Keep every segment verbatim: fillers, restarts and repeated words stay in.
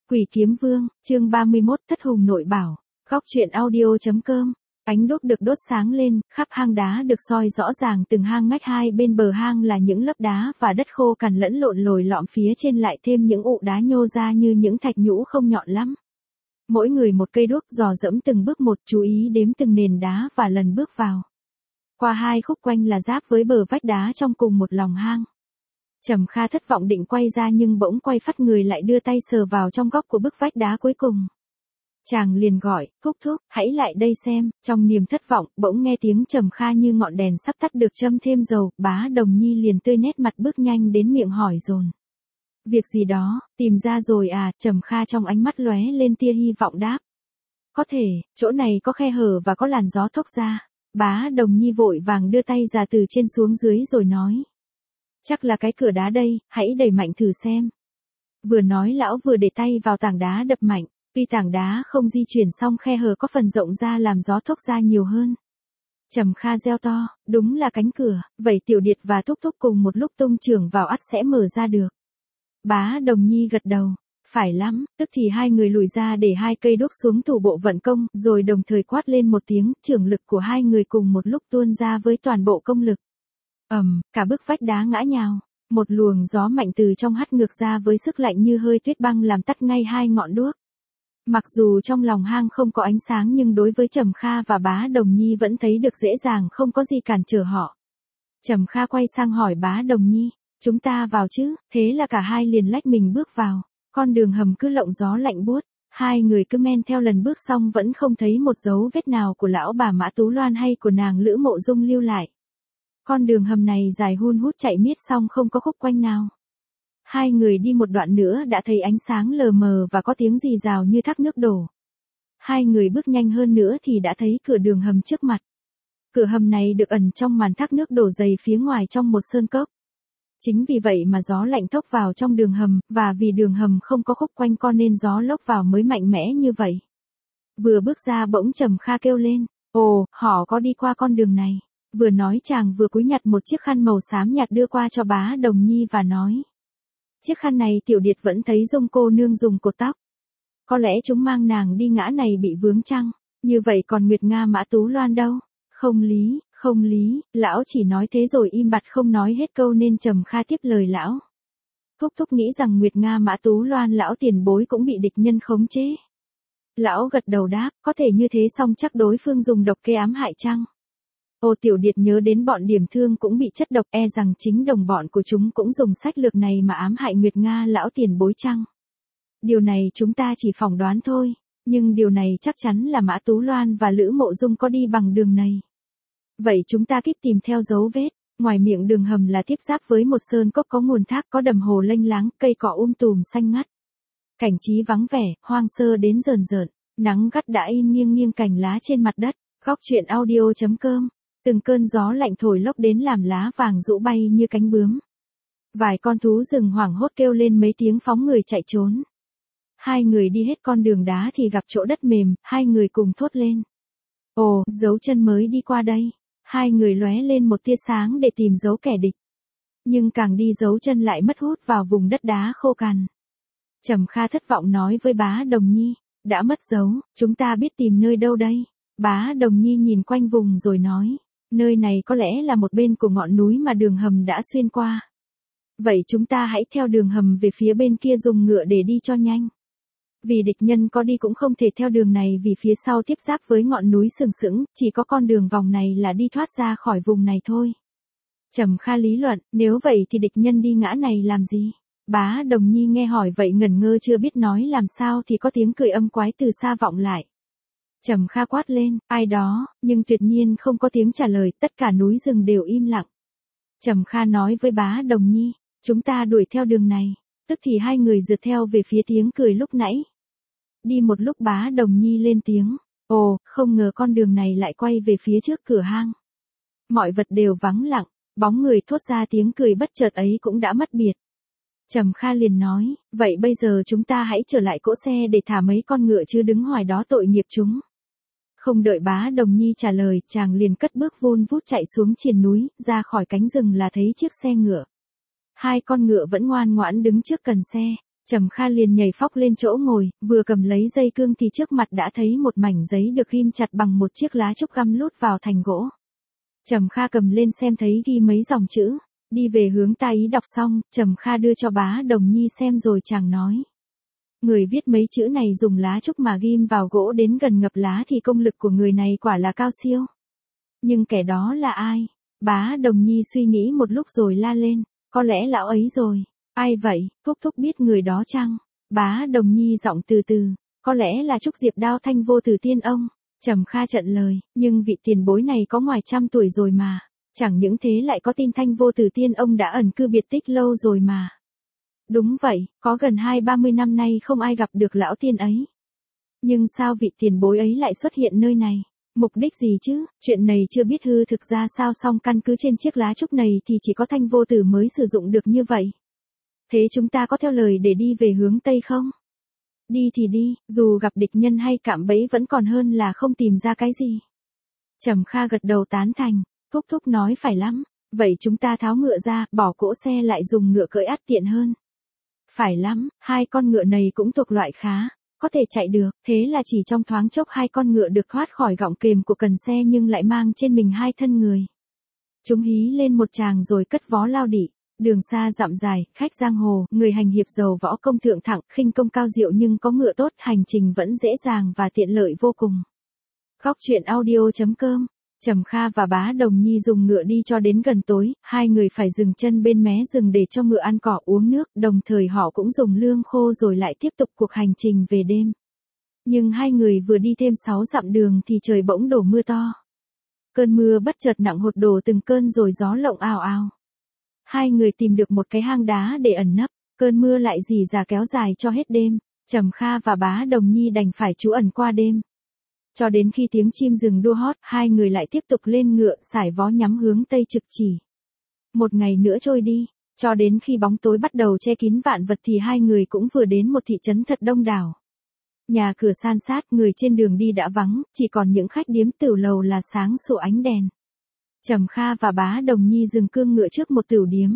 Quỷ Kiếm Vương, chương ba mươi mốt, Thất Hùng Nội Bảo, góc truyện audio.com. Ánh đuốc được đốt sáng lên, khắp hang đá được soi rõ ràng, từng hang ngách hai bên bờ hang là những lớp đá và đất khô cằn lẫn lộn lồi lõm, phía trên lại thêm những ụ đá nhô ra như những thạch nhũ không nhọn lắm. Mỗi người một cây đuốc, dò dẫm từng bước một, chú ý đếm từng nền đá và lần bước vào. Qua hai khúc quanh là giáp với bờ vách đá trong cùng một lòng hang. Trầm Kha thất vọng định quay ra nhưng bỗng quay phắt người lại, đưa tay sờ vào trong góc của bức vách đá cuối cùng. Chàng liền gọi, thúc thúc, hãy lại đây xem. Trong niềm thất vọng, bỗng nghe tiếng Trầm Kha như ngọn đèn sắp tắt được châm thêm dầu. Bá Đồng Nhi liền tươi nét mặt bước nhanh đến miệng hỏi dồn. Việc gì đó, tìm ra rồi à? Trầm Kha trong ánh mắt lóe lên tia hy vọng đáp. Có thể, chỗ này có khe hở và có làn gió thốc ra. Bá Đồng Nhi vội vàng đưa tay ra từ trên xuống dưới rồi nói. Chắc là cái cửa đá đây, hãy đẩy mạnh thử xem. Vừa nói lão vừa để tay vào tảng đá đập mạnh. Tuy tảng đá không di chuyển xong khe hở có phần rộng ra làm gió thốc ra nhiều hơn. Trầm Kha reo to, đúng là cánh cửa, vậy Tiểu Điệt và Thúc Thúc cùng một lúc tung chưởng vào ắt sẽ mở ra được. Bá Đồng Nhi gật đầu, phải lắm, tức thì hai người lùi ra để hai cây đuốc xuống thủ bộ vận công, rồi đồng thời quát lên một tiếng, chưởng lực của hai người cùng một lúc tuôn ra với toàn bộ công lực. Ầm, um, cả bức vách đá ngã nhào, một luồng gió mạnh từ trong hắt ngược ra với sức lạnh như hơi tuyết băng làm tắt ngay hai ngọn đuốc. Mặc dù trong lòng hang không có ánh sáng nhưng đối với Trầm Kha và Bá Đồng Nhi vẫn thấy được dễ dàng, không có gì cản trở họ. Trầm Kha quay sang hỏi Bá Đồng Nhi, chúng ta vào chứ? Thế là cả hai liền lách mình bước vào. Con đường hầm cứ lộng gió lạnh buốt, hai người cứ men theo, lần bước xong vẫn không thấy một dấu vết nào của lão bà Mã Tú Loan hay của nàng Lữ Mộ Dung lưu lại. Con đường hầm này dài hun hút chạy miết xong không có khúc quanh nào. Hai người đi một đoạn nữa đã thấy ánh sáng lờ mờ và có tiếng rì rào như thác nước đổ. Hai người bước nhanh hơn nữa thì đã thấy cửa đường hầm trước mặt. Cửa hầm này được ẩn trong màn thác nước đổ dày phía ngoài trong một sơn cốc. Chính vì vậy mà gió lạnh thốc vào trong đường hầm, và vì đường hầm không có khúc quanh con nên gió lốc vào mới mạnh mẽ như vậy. Vừa bước ra bỗng Trầm Kha kêu lên, ồ, họ có đi qua con đường này. Vừa nói chàng vừa cúi nhặt một chiếc khăn màu xám nhạt đưa qua cho Bá Đồng Nhi và nói. Chiếc khăn này Tiểu Điệt vẫn thấy Dung cô nương dùng cột tóc. Có lẽ chúng mang nàng đi ngã này bị vướng chăng? Như vậy còn Nguyệt Nga Mã Tú Loan đâu? Không lý, không lý, lão chỉ nói thế rồi im bặt không nói hết câu nên Trầm Kha tiếp lời lão. Thúc Thúc nghĩ rằng Nguyệt Nga Mã Tú Loan lão tiền bối cũng bị địch nhân khống chế. Lão gật đầu đáp, có thể như thế, song chắc đối phương dùng độc kê ám hại chăng? Ô, Tiểu Điệt nhớ đến bọn Điểm Thương cũng bị chất độc, e rằng chính đồng bọn của chúng cũng dùng sách lược này mà ám hại Nguyệt Nga lão tiền bối chăng? Điều này chúng ta chỉ phỏng đoán thôi, nhưng điều này chắc chắn là Mã Tú Loan và Lữ Mộ Dung có đi bằng đường này. Vậy chúng ta kíp tìm theo dấu vết. Ngoài miệng đường hầm là tiếp giáp với một sơn cốc có nguồn thác, có đầm hồ lênh láng, cây cỏ um tùm xanh ngắt. Cảnh trí vắng vẻ, hoang sơ đến rờn rợn, nắng gắt đã in nghiêng nghiêng cành lá trên mặt đất. Góc truyện audio.com. Từng cơn gió lạnh thổi lốc đến làm lá vàng rũ bay như cánh bướm. Vài con thú rừng hoảng hốt kêu lên mấy tiếng phóng người chạy trốn. Hai người đi hết con đường đá thì gặp chỗ đất mềm, hai người cùng thốt lên. Ồ, dấu chân mới đi qua đây. Hai người lóe lên một tia sáng để tìm dấu kẻ địch. Nhưng càng đi dấu chân lại mất hút vào vùng đất đá khô cằn. Trầm Kha thất vọng nói với Bá Đồng Nhi, đã mất dấu, chúng ta biết tìm nơi đâu đây? Bá Đồng Nhi nhìn quanh vùng rồi nói, nơi này có lẽ là một bên của ngọn núi mà đường hầm đã xuyên qua. Vậy chúng ta hãy theo đường hầm về phía bên kia, dùng ngựa để đi cho nhanh. Vì địch nhân có đi cũng không thể theo đường này, vì phía sau tiếp giáp với ngọn núi sừng sững, chỉ có con đường vòng này là đi thoát ra khỏi vùng này thôi. Trầm Kha lý luận, nếu vậy thì địch nhân đi ngã này làm gì? Bá Đồng Nhi nghe hỏi vậy ngẩn ngơ chưa biết nói làm sao thì có tiếng cười âm quái từ xa vọng lại. Trầm Kha quát lên, ai đó, nhưng tuyệt nhiên không có tiếng trả lời, tất cả núi rừng đều im lặng. Trầm Kha nói với Bá Đồng Nhi, chúng ta đuổi theo đường này. Tức thì hai người rượt theo về phía tiếng cười lúc nãy. Đi một lúc Bá Đồng Nhi lên tiếng, ồ, không ngờ con đường này lại quay về phía trước cửa hang. Mọi vật đều vắng lặng, bóng người thốt ra tiếng cười bất chợt ấy cũng đã mất biệt. Trầm Kha liền nói, vậy bây giờ chúng ta hãy trở lại cỗ xe để thả mấy con ngựa chứ đứng ngoài đó tội nghiệp chúng. Không đợi Bá Đồng Nhi trả lời, chàng liền cất bước vun vút chạy xuống triền núi, ra khỏi cánh rừng là thấy chiếc xe ngựa. Hai con ngựa vẫn ngoan ngoãn đứng trước cần xe. Trầm Kha liền nhảy phóc lên chỗ ngồi, vừa cầm lấy dây cương thì trước mặt đã thấy một mảnh giấy được ghim chặt bằng một chiếc lá trúc găm lút vào thành gỗ. Trầm Kha cầm lên xem thấy ghi mấy dòng chữ, đi về hướng ta ý đọc xong, Trầm Kha đưa cho Bá Đồng Nhi xem rồi chàng nói. Người viết mấy chữ này dùng lá trúc mà ghim vào gỗ đến gần ngập lá thì công lực của người này quả là cao siêu. Nhưng kẻ đó là ai? Bá Đồng Nhi suy nghĩ một lúc rồi la lên, có lẽ lão ấy rồi. Ai vậy, Thúc Thúc biết người đó chăng? Bá Đồng Nhi giọng từ từ, có lẽ là Trúc Diệp Đao Thanh Vô Tử Tiên ông. Trầm Kha trận lời, nhưng vị tiền bối này có ngoài trăm tuổi rồi mà. Chẳng những thế lại có tin Thanh Vô Tử Tiên ông đã ẩn cư biệt tích lâu rồi mà. Đúng vậy, có gần hai ba mươi năm nay không ai gặp được lão tiên ấy. Nhưng sao vị tiền bối ấy lại xuất hiện nơi này? Mục đích gì chứ? Chuyện này chưa biết hư thực ra sao, song căn cứ trên chiếc lá trúc này thì chỉ có Thanh Vô Tử mới sử dụng được như vậy. Thế chúng ta có theo lời để đi về hướng Tây không? Đi thì đi, dù gặp địch nhân hay cạm bẫy vẫn còn hơn là không tìm ra cái gì. Trầm Kha gật đầu tán thành, Thúc Thúc nói phải lắm. Vậy chúng ta tháo ngựa ra, bỏ cỗ xe lại dùng ngựa cưỡi ắt tiện hơn. Phải lắm, hai con ngựa này cũng thuộc loại khá, có thể chạy được, thế là chỉ trong thoáng chốc hai con ngựa được thoát khỏi gọng kềm của cần xe nhưng lại mang trên mình hai thân người. Chúng hí lên một tràng rồi cất vó lao đỉ. Đường xa dặm dài, khách giang hồ, người hành hiệp giàu võ công thượng thặng, khinh công cao diệu nhưng có ngựa tốt, hành trình vẫn dễ dàng và tiện lợi vô cùng. Góc truyện audio chấm com. Trầm Kha và Bá Đồng Nhi dùng ngựa đi cho đến gần tối, hai người phải dừng chân bên mé rừng để cho ngựa ăn cỏ uống nước, đồng thời họ cũng dùng lương khô rồi lại tiếp tục cuộc hành trình về đêm. Nhưng hai người vừa đi thêm sáu dặm đường thì trời bỗng đổ mưa to. Cơn mưa bất chợt nặng hột đổ từng cơn rồi gió lộng ào ào. Hai người tìm được một cái hang đá để ẩn nấp, cơn mưa lại rỉ rả kéo dài cho hết đêm, Trầm Kha và Bá Đồng Nhi đành phải trú ẩn qua đêm. Cho đến khi tiếng chim rừng đua hót, hai người lại tiếp tục lên ngựa, sải vó nhắm hướng Tây trực chỉ. Một ngày nữa trôi đi, cho đến khi bóng tối bắt đầu che kín vạn vật thì hai người cũng vừa đến một thị trấn thật đông đảo. Nhà cửa san sát, người trên đường đi đã vắng, chỉ còn những khách điếm tửu lầu là sáng sủa ánh đèn. Trầm Kha và Bá Đồng Nhi dừng cương ngựa trước một tửu điếm.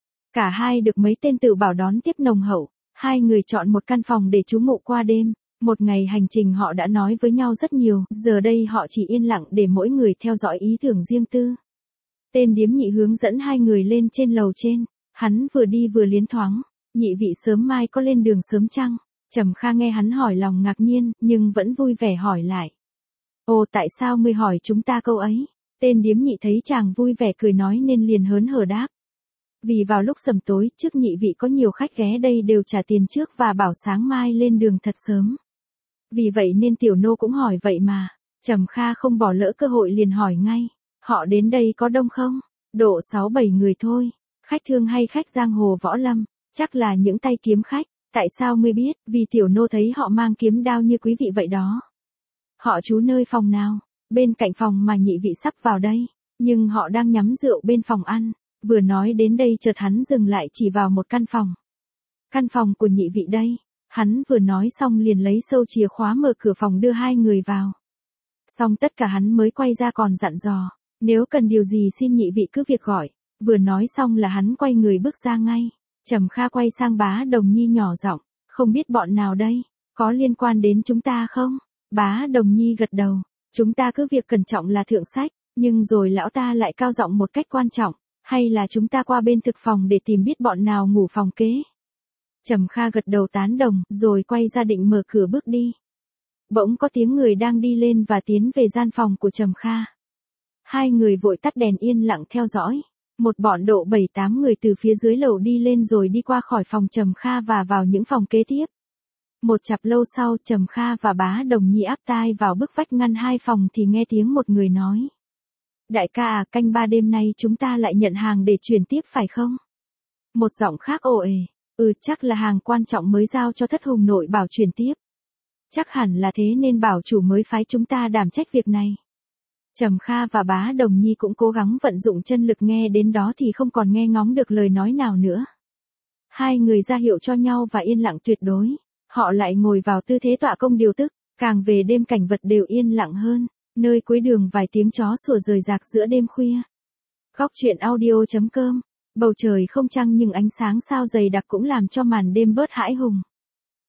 Cả hai được mấy tên tửu bảo đón tiếp nồng hậu, hai người chọn một căn phòng để trú ngụ qua đêm. Một ngày hành trình họ đã nói với nhau rất nhiều, giờ đây họ chỉ yên lặng để mỗi người theo dõi ý tưởng riêng tư. Tên điếm nhị hướng dẫn hai người lên trên lầu trên, hắn vừa đi vừa liến thoáng, nhị vị sớm mai có lên đường sớm chăng? Trầm Kha nghe hắn hỏi lòng ngạc nhiên, nhưng vẫn vui vẻ hỏi lại. Ồ, tại sao ngươi hỏi chúng ta câu ấy? Tên điếm nhị thấy chàng vui vẻ cười nói nên liền hớn hở đáp. Vì vào lúc sầm tối, trước nhị vị có nhiều khách ghé đây đều trả tiền trước và bảo sáng mai lên đường thật sớm. Vì vậy nên tiểu nô cũng hỏi vậy mà. Trầm Kha không bỏ lỡ cơ hội liền hỏi ngay. Họ đến đây có đông không? Độ sáu bảy người thôi. Khách thương hay khách giang hồ võ lâm? Chắc là những tay kiếm khách. Tại sao ngươi biết? Vì tiểu nô thấy họ mang kiếm đao như quý vị vậy đó. Họ trú nơi phòng nào? Bên cạnh phòng mà nhị vị sắp vào đây. Nhưng họ đang nhắm rượu bên phòng ăn. Vừa nói đến đây chợt hắn dừng lại chỉ vào một căn phòng. Căn phòng của nhị vị đây. Hắn vừa nói xong liền lấy sâu chìa khóa mở cửa phòng đưa hai người vào. Xong tất cả hắn mới quay ra còn dặn dò. Nếu cần điều gì xin nhị vị cứ việc gọi. Vừa nói xong là hắn quay người bước ra ngay. Trầm Kha quay sang Bá Đồng Nhi nhỏ giọng. Không biết bọn nào đây? Có liên quan đến chúng ta không? Bá Đồng Nhi gật đầu. Chúng ta cứ việc cẩn trọng là thượng sách. Nhưng rồi lão ta lại cao giọng một cách quan trọng. Hay là chúng ta qua bên thực phòng để tìm biết bọn nào ngủ phòng kế? Trầm Kha gật đầu tán đồng, rồi quay ra định mở cửa bước đi. Bỗng có tiếng người đang đi lên và tiến về gian phòng của Trầm Kha. Hai người vội tắt đèn yên lặng theo dõi. Một bọn độ bảy tám người từ phía dưới lầu đi lên rồi đi qua khỏi phòng Trầm Kha và vào những phòng kế tiếp. Một chặp lâu sau Trầm Kha và Bá Đồng Nhi áp tai vào bức vách ngăn hai phòng thì nghe tiếng một người nói. Đại ca à, canh ba đêm nay chúng ta lại nhận hàng để chuyển tiếp phải không? Một giọng khác ồ ề. Ừ, chắc là hàng quan trọng mới giao cho Thất Hùng nội bảo chuyển tiếp. Chắc hẳn là thế nên bảo chủ mới phái chúng ta đảm trách việc này. Trầm Kha và Bá Đồng Nhi cũng cố gắng vận dụng chân lực, nghe đến đó thì không còn nghe ngóng được lời nói nào nữa. Hai người ra hiệu cho nhau và yên lặng tuyệt đối. Họ lại ngồi vào tư thế tọa công điều tức. Càng về đêm cảnh vật đều yên lặng hơn. Nơi cuối đường vài tiếng chó sủa rời rạc giữa đêm khuya. Góc truyện audio chấm com. Bầu trời không trăng nhưng ánh sáng sao dày đặc cũng làm cho màn đêm bớt hãi hùng.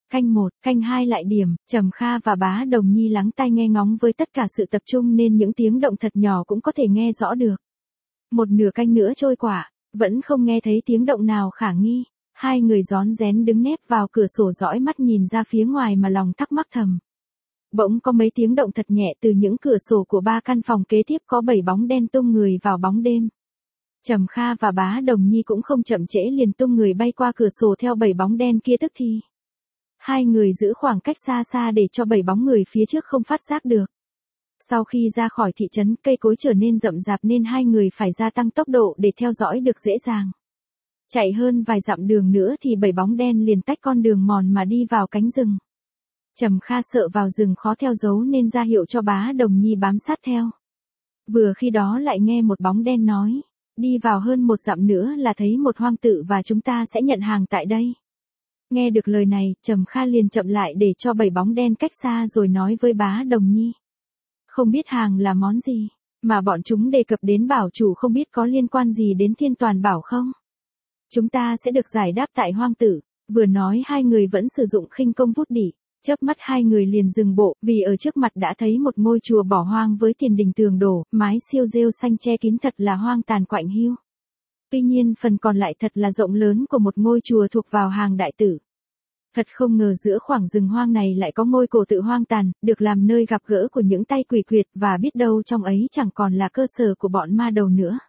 Canh một, canh hai lại điểm, Trầm Kha và Bá Đồng Nhi lắng tai nghe ngóng với tất cả sự tập trung nên những tiếng động thật nhỏ cũng có thể nghe rõ được. Một nửa canh nữa trôi qua, vẫn không nghe thấy tiếng động nào khả nghi. Hai người rón rén đứng nép vào cửa sổ dõi mắt nhìn ra phía ngoài mà lòng thắc mắc thầm. Bỗng có mấy tiếng động thật nhẹ từ những cửa sổ của ba căn phòng kế tiếp, có bảy bóng đen tung người vào bóng đêm. Trầm Kha và Bá Đồng Nhi cũng không chậm trễ liền tung người bay qua cửa sổ theo bảy bóng đen kia tức thì. Hai người giữ khoảng cách xa xa để cho bảy bóng người phía trước không phát giác được. Sau khi ra khỏi thị trấn, cây cối trở nên rậm rạp nên hai người phải gia tăng tốc độ để theo dõi được dễ dàng. Chạy hơn vài dặm đường nữa thì bảy bóng đen liền tách con đường mòn mà đi vào cánh rừng. Trầm Kha sợ vào rừng khó theo dấu nên ra hiệu cho Bá Đồng Nhi bám sát theo. Vừa khi đó lại nghe một bóng đen nói, đi vào hơn một dặm nữa là thấy một hoang tự và chúng ta sẽ nhận hàng tại đây. Nghe được lời này, Trầm Kha liền chậm lại để cho bảy bóng đen cách xa rồi nói với Bá Đồng Nhi. Không biết hàng là món gì, mà bọn chúng đề cập đến bảo chủ không biết có liên quan gì đến Thiên Toàn Bảo không? Chúng ta sẽ được giải đáp tại hoang tử. Vừa nói hai người vẫn sử dụng khinh công vút đỉ. Chớp mắt hai người liền dừng bộ, vì ở trước mặt đã thấy một ngôi chùa bỏ hoang với tiền đình tường đổ, mái xiêu rêu xanh che kín, thật là hoang tàn quạnh hiu. Tuy nhiên phần còn lại thật là rộng lớn của một ngôi chùa thuộc vào hàng đại tử. Thật không ngờ giữa khoảng rừng hoang này lại có ngôi cổ tự hoang tàn, được làm nơi gặp gỡ của những tay quỷ quyệt, và biết đâu trong ấy chẳng còn là cơ sở của bọn ma đầu nữa.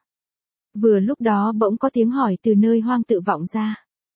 Vừa lúc đó bỗng có tiếng hỏi từ nơi hoang tự vọng ra.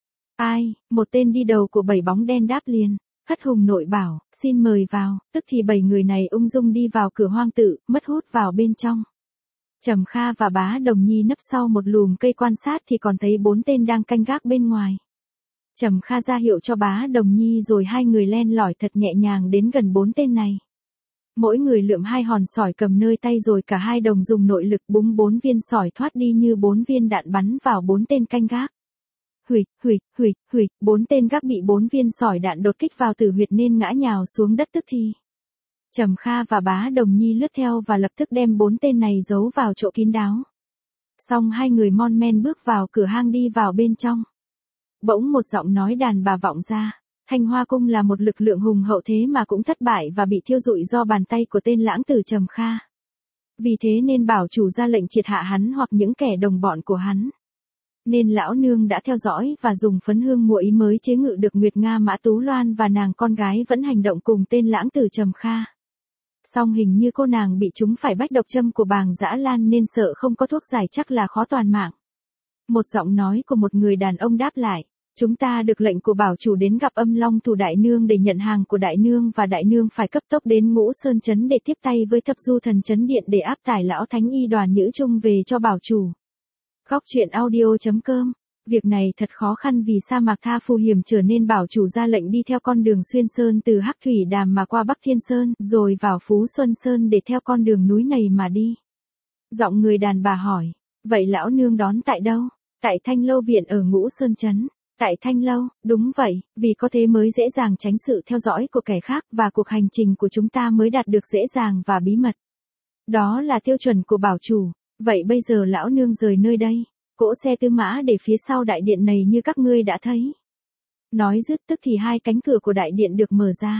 Ai? Một tên đi đầu của bảy bóng đen đáp liền. Thất Hùng Nội Bảo, xin mời vào. Tức thì bảy người này ung dung đi vào cửa hoang tự, mất hút vào bên trong. Trầm Kha và Bá Đồng Nhi nấp sau một lùm cây quan sát thì còn thấy bốn tên đang canh gác bên ngoài. Trầm Kha ra hiệu cho Bá Đồng Nhi rồi hai người len lỏi thật nhẹ nhàng đến gần bốn tên này. Mỗi người lượm hai hòn sỏi cầm nơi tay rồi cả hai đồng dùng nội lực búng bốn viên sỏi thoát đi như bốn viên đạn bắn vào bốn tên canh gác. Huỵch, huỵch, huỵch, huỵch, bốn tên gác bị bốn viên sỏi đạn đột kích vào tử huyệt nên ngã nhào xuống đất tức thì. Trầm Kha và Bá Đồng Nhi lướt theo và lập tức đem bốn tên này giấu vào chỗ kín đáo. Xong hai người mon men bước vào cửa hang đi vào bên trong. Bỗng một giọng nói đàn bà vọng ra. Thanh Hoa Cung là một lực lượng hùng hậu thế mà cũng thất bại và bị thiêu rụi do bàn tay của tên lãng tử Trầm Kha. Vì thế nên bảo chủ ra lệnh triệt hạ hắn hoặc những kẻ đồng bọn của hắn. Nên lão nương đã theo dõi và dùng phấn hương muội mới chế ngự được Nguyệt Nga Mã Tú Loan và nàng con gái vẫn hành động cùng tên lãng tử Trầm Kha. Song hình như cô nàng bị chúng phải bách độc châm của Bàng Dã Lan nên sợ không có thuốc giải chắc là khó toàn mạng. Một giọng nói của một người đàn ông đáp lại. Chúng ta được lệnh của bảo chủ đến gặp Âm Long Thủ Đại Nương để nhận hàng của Đại Nương và Đại Nương phải cấp tốc đến Ngũ Sơn Trấn để tiếp tay với Thập Du Thần Trấn Điện để áp tải lão Thánh Y Đoàn Nhữ Trung về cho bảo chủ. Góc truyện audio chấm com. Việc này thật khó khăn vì sa mạc Tha Phù hiểm trở nên bảo chủ ra lệnh đi theo con đường xuyên sơn từ Hắc Thủy Đàm mà qua Bắc Thiên Sơn, rồi vào Phú Xuân Sơn để theo con đường núi này mà đi. Giọng người đàn bà hỏi, vậy lão nương đón tại đâu? Tại Thanh Lâu Viện ở Ngũ Sơn Trấn. Tại Thanh Lâu, đúng vậy, vì có thế mới dễ dàng tránh sự theo dõi của kẻ khác và cuộc hành trình của chúng ta mới đạt được dễ dàng và bí mật. Đó là tiêu chuẩn của bảo chủ. Vậy bây giờ lão nương rời nơi đây, cỗ xe tư mã để phía sau đại điện này như các ngươi đã thấy. Nói dứt tức thì hai cánh cửa của đại điện được mở ra.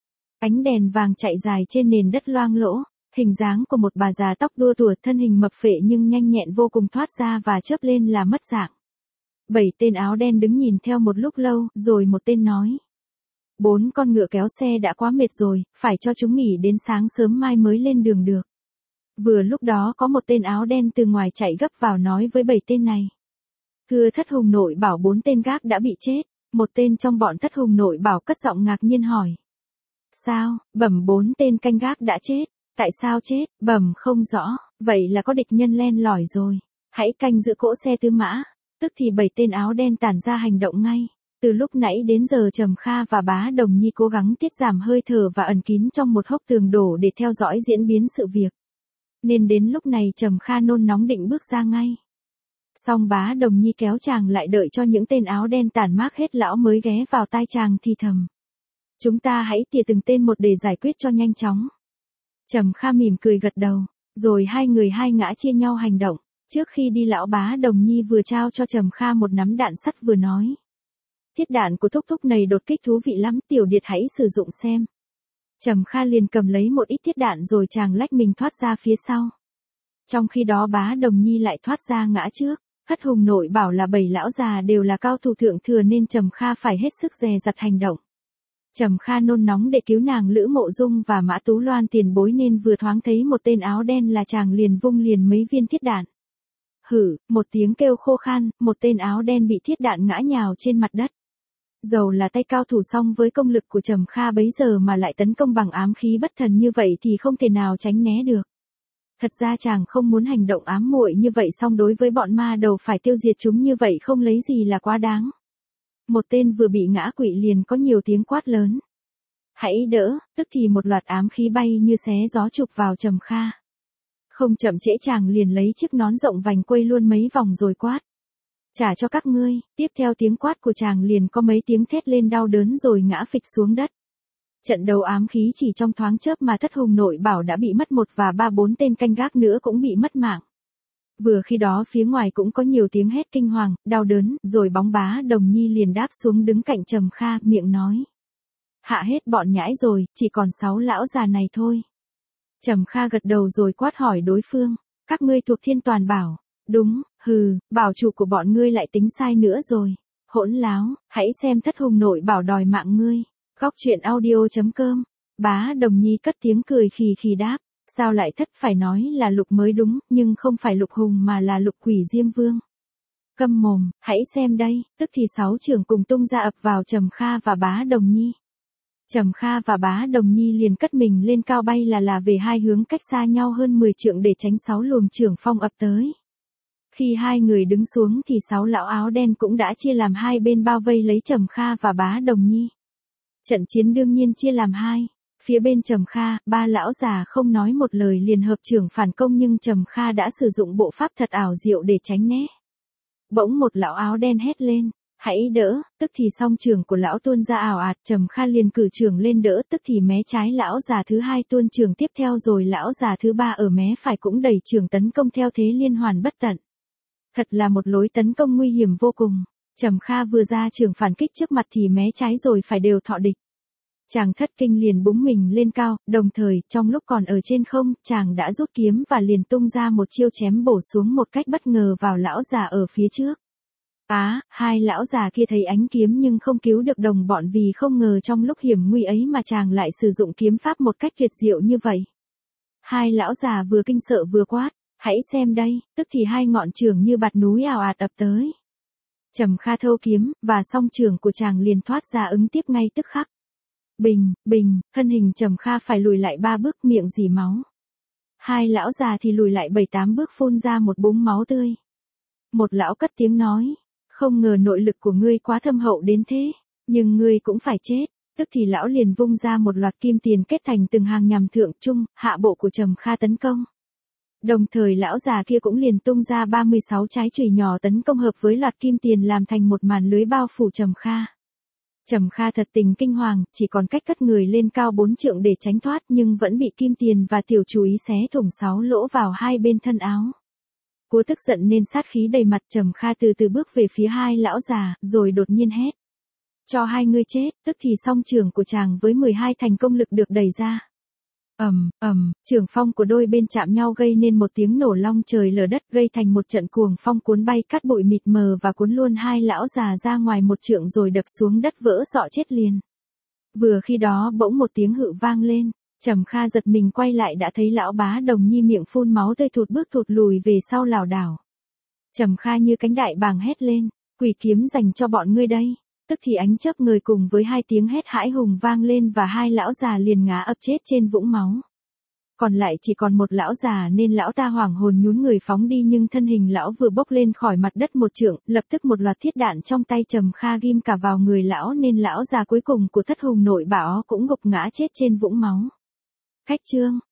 Ánh đèn vàng chạy dài trên nền đất loang lỗ, hình dáng của một bà già tóc đua tủa, thân hình mập phệ nhưng nhanh nhẹn vô cùng thoát ra và chớp lên là mất dạng. Bảy tên áo đen đứng nhìn theo một lúc lâu, rồi một tên nói. Bốn con ngựa kéo xe đã quá mệt rồi, phải cho chúng nghỉ đến sáng sớm mai mới lên đường được. Vừa lúc đó có một tên áo đen từ ngoài chạy gấp vào nói với bảy tên này. Thưa Thất Hùng Nội Bảo, bốn tên gác đã bị chết. Một tên trong bọn Thất Hùng Nội Bảo cất giọng ngạc nhiên hỏi. Sao? Bẩm bốn tên canh gác đã chết. Tại sao chết? Bẩm không rõ. Vậy là có địch nhân len lỏi rồi. Hãy canh giữ cỗ xe tư mã. Tức thì bảy tên áo đen tản ra hành động ngay. Từ lúc nãy đến giờ Trầm Kha và Bá Đồng Nhi cố gắng tiết giảm hơi thở và ẩn kín trong một hốc tường đổ để theo dõi diễn biến sự việc. Nên đến lúc này Trầm Kha nôn nóng định bước ra ngay. Song Bá Đồng Nhi kéo chàng lại đợi cho những tên áo đen tản mát hết lão mới ghé vào tai chàng thì thầm. Chúng ta hãy tỉa từng tên một để giải quyết cho nhanh chóng. Trầm Kha mỉm cười gật đầu, rồi hai người hai ngã chia nhau hành động. Trước khi đi lão Bá Đồng Nhi vừa trao cho Trầm Kha một nắm đạn sắt vừa nói. Thiết đạn của thúc thúc này đột kích thú vị lắm, Tiểu Điệt hãy sử dụng xem. Trầm Kha liền cầm lấy một ít thiết đạn rồi chàng lách mình thoát ra phía sau. Trong khi đó Bá Đồng Nhi lại thoát ra ngã trước. Thất hùng nội bảo là bảy lão già đều là cao thủ thượng thừa nên Trầm Kha phải hết sức dè dặt hành động. Trầm Kha nôn nóng để cứu nàng Lữ Mộ Dung và Mã Tú Loan tiền bối nên vừa thoáng thấy một tên áo đen là chàng liền vung liền mấy viên thiết đạn. Hử, một tiếng kêu khô khan, một tên áo đen bị thiết đạn ngã nhào trên mặt đất. Dầu là tay cao thủ song với công lực của Trầm Kha bấy giờ mà lại tấn công bằng ám khí bất thần như vậy thì không thể nào tránh né được. Thật ra chàng không muốn hành động ám muội như vậy song đối với bọn ma đầu phải tiêu diệt chúng như vậy không lấy gì là quá đáng. Một tên vừa bị ngã quỵ liền có nhiều tiếng quát lớn. Hãy đỡ, tức thì một loạt ám khí bay như xé gió chụp vào Trầm Kha. Không chậm trễ chàng liền lấy chiếc nón rộng vành quây luôn mấy vòng rồi quát. Trả cho các ngươi, tiếp theo tiếng quát của chàng liền có mấy tiếng thét lên đau đớn rồi ngã phịch xuống đất. Trận đấu ám khí chỉ trong thoáng chớp mà Thất Hùng nội bảo đã bị mất một và ba bốn tên canh gác nữa cũng bị mất mạng. Vừa khi đó phía ngoài cũng có nhiều tiếng hét kinh hoàng, đau đớn, rồi bóng Bá Đồng Nhi liền đáp xuống đứng cạnh Trầm Kha, miệng nói. Hạ hết bọn nhãi rồi, chỉ còn sáu lão già này thôi. Trầm Kha gật đầu rồi quát hỏi đối phương, các ngươi thuộc Thiên Toàn Bảo. Đúng, hừ, bảo chủ của bọn ngươi lại tính sai nữa rồi. Hỗn láo, hãy xem Thất Hùng nội bảo đòi mạng ngươi. Góc truyện audio chấm com. Bá Đồng Nhi cất tiếng cười khì khì đáp. Sao lại thất phải nói là Lục mới đúng, nhưng không phải Lục Hùng mà là Lục Quỷ Diêm Vương. Câm mồm, hãy xem đây, tức thì sáu trưởng cùng tung ra ập vào Trầm Kha và Bá Đồng Nhi. Trầm Kha và Bá Đồng Nhi liền cất mình lên cao bay là là về hai hướng cách xa nhau hơn mười trượng để tránh sáu luồng trưởng phong ập tới. Khi hai người đứng xuống thì sáu lão áo đen cũng đã chia làm hai bên bao vây lấy Trầm Kha và Bá Đồng Nhi. Trận chiến đương nhiên chia làm hai. Phía bên Trầm Kha, ba lão già không nói một lời liền hợp trưởng phản công nhưng Trầm Kha đã sử dụng bộ pháp thật ảo diệu để tránh né. Bỗng một lão áo đen hét lên, hãy đỡ, tức thì song trưởng của lão tuôn ra ảo ạt, Trầm Kha liền cử trưởng lên đỡ, tức thì mé trái lão già thứ hai tuôn trưởng tiếp theo rồi lão già thứ ba ở mé phải cũng đẩy trưởng tấn công theo thế liên hoàn bất tận. Thật là một lối tấn công nguy hiểm vô cùng. Trầm Kha vừa ra trưởng phản kích trước mặt thì mé trái rồi phải đều thọ địch. Chàng thất kinh liền búng mình lên cao, đồng thời, trong lúc còn ở trên không, chàng đã rút kiếm và liền tung ra một chiêu chém bổ xuống một cách bất ngờ vào lão già ở phía trước. Á, à, hai lão già kia thấy ánh kiếm nhưng không cứu được đồng bọn vì không ngờ trong lúc hiểm nguy ấy mà chàng lại sử dụng kiếm pháp một cách tuyệt diệu như vậy. Hai lão già vừa kinh sợ vừa quát, hãy xem đây, tức thì hai ngọn trường như bạt núi ào ạt ập tới. Trầm Kha thâu kiếm, và song trường của chàng liền thoát ra ứng tiếp ngay tức khắc. Bình, bình, thân hình Trầm Kha phải lùi lại ba bước miệng rỉ máu. Hai lão già thì lùi lại bảy tám bước phun ra một búng máu tươi. Một lão cất tiếng nói, không ngờ nội lực của ngươi quá thâm hậu đến thế, nhưng ngươi cũng phải chết. Tức thì lão liền vung ra một loạt kim tiền kết thành từng hàng nhằm thượng trung, hạ bộ của Trầm Kha tấn công. Đồng thời lão già kia cũng liền tung ra ba mươi sáu trái chùy nhỏ tấn công hợp với loạt kim tiền làm thành một màn lưới bao phủ Trầm Kha. Trầm Kha thật tình kinh hoàng, chỉ còn cách cất người lên cao bốn trượng để tránh thoát nhưng vẫn bị kim tiền và tiểu chú ý xé thủng sáu lỗ vào hai bên thân áo. Cố tức giận nên sát khí đầy mặt, Trầm Kha từ từ bước về phía hai lão già, rồi đột nhiên hét. Cho hai ngươi chết, tức thì song trường của chàng với mười hai thành công lực được đẩy ra. Ầm, ầm, trường phong của đôi bên chạm nhau gây nên một tiếng nổ long trời lở đất, gây thành một trận cuồng phong cuốn bay cát bụi mịt mờ và cuốn luôn hai lão già ra ngoài một trượng rồi đập xuống đất vỡ sọ chết liền. Vừa khi đó bỗng một tiếng hự vang lên, Trầm Kha giật mình quay lại đã thấy lão Bá Đồng Nhi miệng phun máu tươi thụt bước thụt lùi về sau lảo đảo. Trầm Kha như cánh đại bàng hét lên, quỷ kiếm dành cho bọn ngươi đây. Tức thì ánh chớp người cùng với hai tiếng hét hãi hùng vang lên và hai lão già liền ngã ập chết trên vũng máu. Còn lại chỉ còn một lão già nên lão ta hoảng hồn nhún người phóng đi nhưng thân hình lão vừa bốc lên khỏi mặt đất một trượng, lập tức một loạt thiết đạn trong tay Trầm Kha ghim cả vào người lão nên lão già cuối cùng của Thất Hùng nội bảo cũng gục ngã chết trên vũng máu. Khách chương